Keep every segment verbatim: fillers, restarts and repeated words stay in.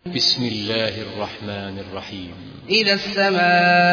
بسم الله الرحمن الرحيم. إذا السماء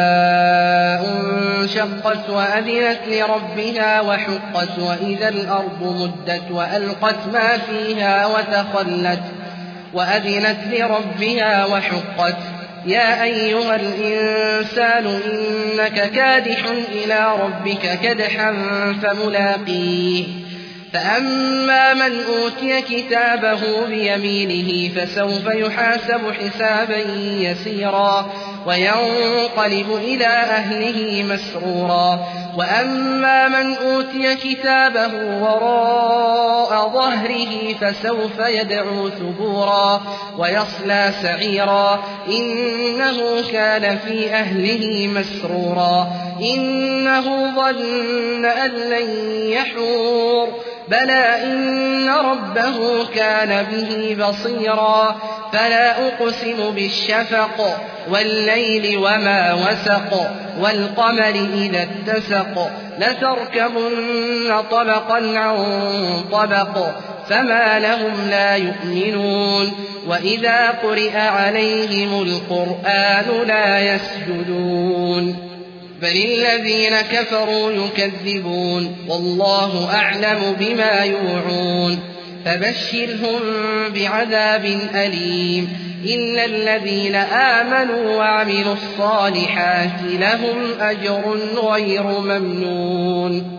انشقت وأذنت لربها وحقت وإذا الأرض مدت وألقت ما فيها وتخلت وأذنت لربها وحقت. يا أيها الإنسان إنك كادح إلى ربك كدحا فملاقيه فأما من أوتي كتابه بيمينه فسوف يحاسب حسابا يسيرا وينقلب إلى أهله مسرورا. وأما من أوتي كتابه وراء ظهره فسوف يدعو ثبورا ويصلى سعيرا إنه كان في أهله مسرورا. إنه ظن أن لن يحور بلى إن ربه كان به بصيرا. فلا أقسم بالشفق والليل وما وسق والقمر إذا اتسق لتركبن طبقا عن طبق فما لهم لا يؤمنون وإذا قرئ عليهم القرآن لا يسجدون بل الذين كفروا يكذبون والله أعلم بما يوعون. فبشرهم بعذاب أليم إلا الذين آمنوا وعملوا الصالحات لهم أجر غير ممنون.